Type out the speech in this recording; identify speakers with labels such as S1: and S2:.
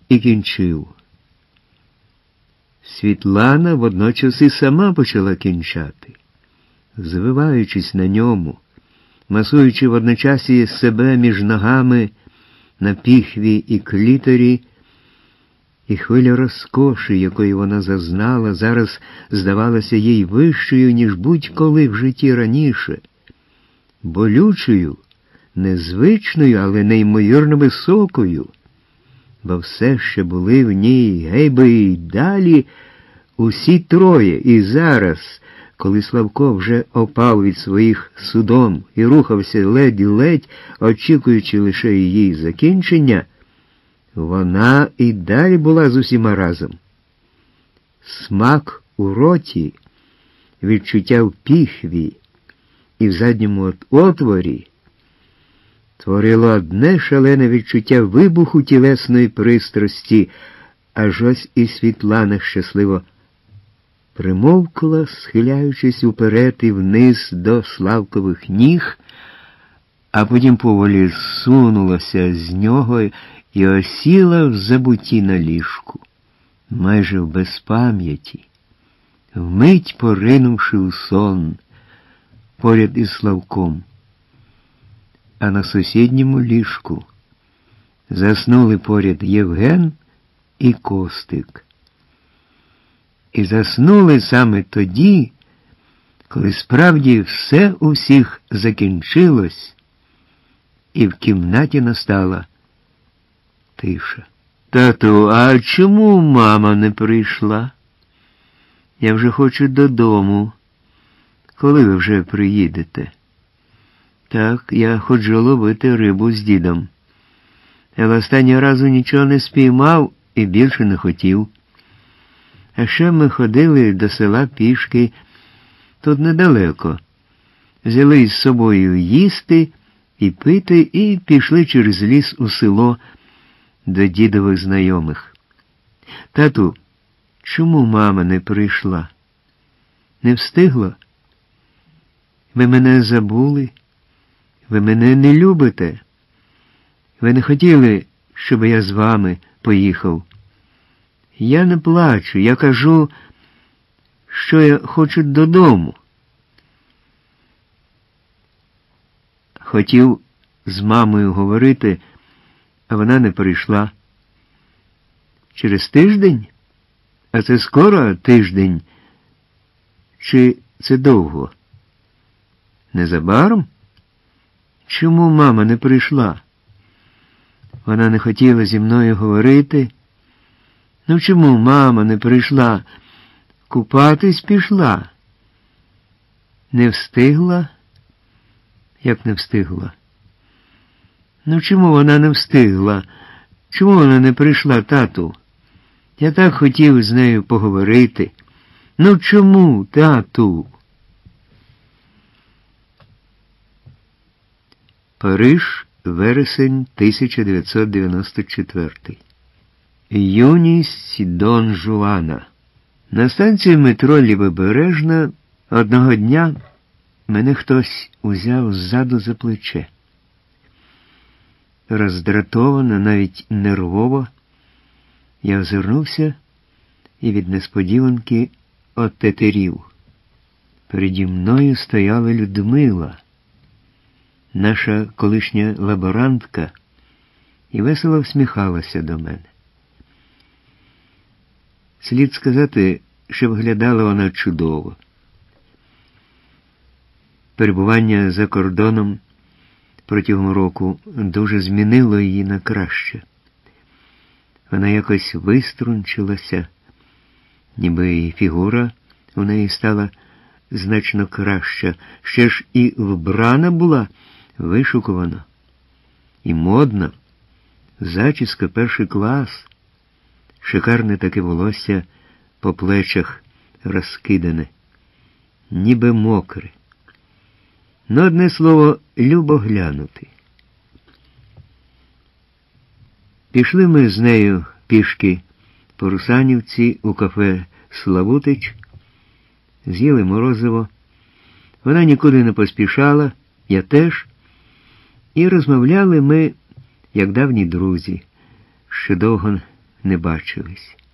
S1: і кінчив. Світлана водночас і сама почала кінчати, звиваючись на ньому, масуючи водночасі себе між ногами на піхві і кліторі, і хвиля розкоші, якої вона зазнала, зараз здавалася їй вищою, ніж будь-коли в житті раніше, болючою, незвичною, але неймовірно високою, бо все ще були в ній, гей би й далі, усі троє, і зараз, коли Славко вже опав від своїх судом і рухався ледь-ледь, очікуючи лише її закінчення, вона і далі була з усіма разом. Смак у роті, відчуття в піхві і в задньому отворі творило одне шалене відчуття вибуху тілесної пристрасті, аж ось і Світлана щасливо примовкла, схиляючись уперед і вниз до Славкових ніг, а потім поволі сунулася з нього і осіла в забутті на ліжку, майже в безпам'яті, вмить поринувши у сон поряд із Славком. А на сусідньому ліжку заснули поряд Євген і Костик. І заснули саме тоді, коли справді все у всіх закінчилось, і в кімнаті настала тиша. «Тату, а чому мама не прийшла? Я вже хочу додому. Коли ви вже приїдете?» «Так, я ходжу ловити рибу з дідом. Але останнього разу нічого не спіймав і більше не хотів. А ще ми ходили до села пішки, тут недалеко. Взяли із собою їсти і пити і пішли через ліс у село до дідових знайомих. Тату, чому мама не прийшла? Не встигла? Ви мене забули? Ви мене не любите? Ви не хотіли, щоб я з вами поїхав? Я не плачу, я кажу, що я хочу додому. Хотів з мамою говорити, а вона не прийшла. Через тиждень? А це скоро тиждень? Чи це довго? Незабаром? Чому мама не прийшла? Вона не хотіла зі мною говорити. Ну чому мама не прийшла? Купатись пішла. Не встигла? Як не встигла? Ну чому вона не встигла? Чому вона не прийшла, тату? Я так хотів з нею поговорити. Ну чому, тату? Париж, вересень 1994. Юність Дон Жуана. На станції метро Лівобережна одного дня мене хтось узяв ззаду за плече. Роздратовано, навіть нервово, я озирнувся і від несподіванки отетерів. Переді мною стояла Людмила, наша колишня лаборантка, і весело всміхалася до мене. Слід сказати, що виглядала вона чудово. Перебування за кордоном протягом року дуже змінило її на краще. Вона якось виструнчилася, ніби і фігура у неї стала значно краща, ще ж і вбрана була вишукувано і модно, зачіска перший клас, шикарне таке волосся по плечах розкидане, ніби мокре. Ну, одне слово, любо глянути. Пішли ми з нею пішки по Русанівці у кафе «Славутич», з'їли морозиво. Вона нікуди не поспішала, я теж. І розмовляли ми, як давні друзі, що довго не бачились.